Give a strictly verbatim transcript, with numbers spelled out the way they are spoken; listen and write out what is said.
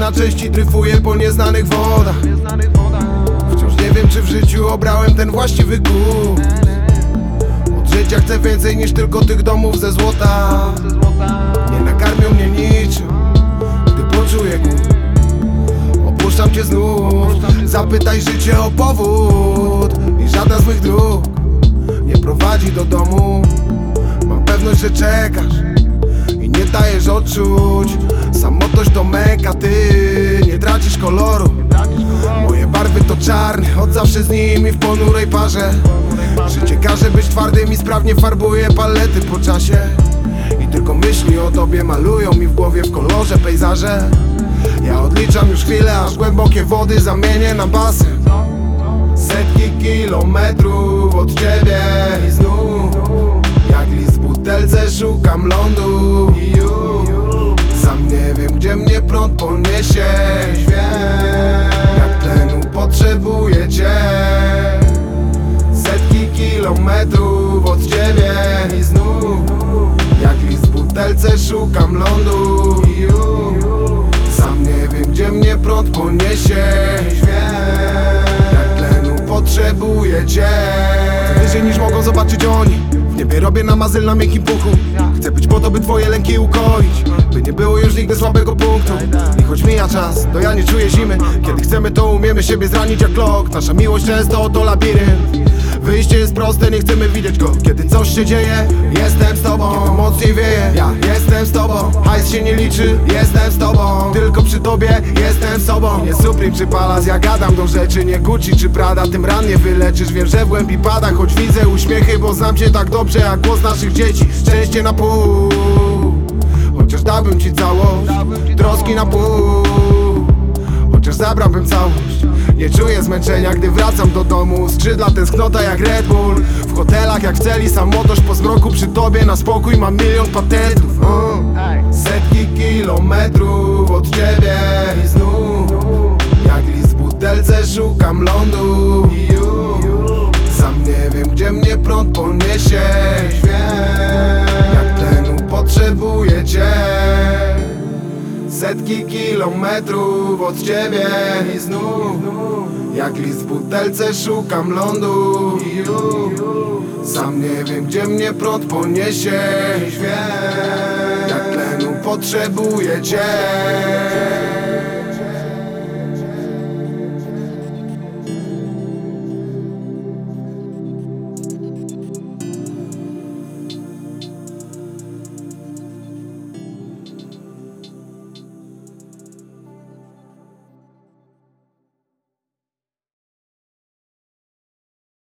na części dryfuję po nieznanych wodach. Wciąż nie wiem, czy w życiu obrałem ten właściwy kurs. Od życia chcę więcej niż tylko tych domów ze złota. Nie nakarmią mnie niczym, gdy poczuję głód. Opuszczam cię znów, zapytaj życie o powód. I żadna z mych dróg nie prowadzi do domu. Mam pewność, że czekasz i nie dajesz odczuć. Samotność to męka, ty nie tracisz koloru. Moje barwy to czarne, od zawsze z nimi w ponurej parze. Życie każe być twardym i sprawnie farbuje palety po czasie. I tylko myśli o tobie malują mi w głowie w kolorze pejzaże. Ja odliczam już chwilę, aż głębokie wody zamienię na basen. Setki kilometrów od ciebie i znów jak list w butelce szukam lądu. I już sam nie wiem, gdzie mnie prąd poniesie. Wiem, jak tlenu potrzebuję cię. Setki kilometrów od ciebie i znów jak list w butelce szukam lądu. I już sam nie wiem, gdzie mnie prąd poniesie. Potrzebuję cię wyżej niż mogą zobaczyć oni. W niebie robię namazyl na miękkim puchu. Chcę być po to, by twoje lęki ukoić, by nie było już nigdy słabego punktu. I choć mija czas, to ja nie czuję zimy. Kiedy chcemy, to umiemy siebie zranić jak lok. Nasza miłość często to labirynt. Wyjście jest proste, nie chcemy widzieć go. Kiedy coś się dzieje, jestem z tobą. Kiedy mocniej wieje, ja jestem z tobą. Hajs się nie liczy, jestem z tobą. Tylko przy tobie jestem z sobą. Nie Supreme czy Palace, ja gadam do rzeczy. Nie Gucci czy Prada, tym ran nie wyleczysz. Wiem, że w głębi pada, choć widzę uśmiechy, bo znam cię tak dobrze jak głos naszych dzieci. Szczęście na pół, chociaż dałbym ci całość. Troski na pół, chociaż zabrałbym całość. Nie czuję zmęczenia, gdy wracam do domu. Skrzydła tęsknota jak Red Bull. W hotelach jak w celi, samotość po zmroku. Przy tobie na spokój mam milion patentów. uh. Setki kilometrów od ciebie i znów jak list w butelce szukam lądu. I już sam nie wiem, gdzie mnie prąd poniesie. Wiem, jak tlenu potrzebuję cię. Setki kilometrów od ciebie i znów jak list w butelce szukam lądu. I już sam nie wiem, gdzie mnie prąd poniesie. Wiem, jak tlenu potrzebuję cię.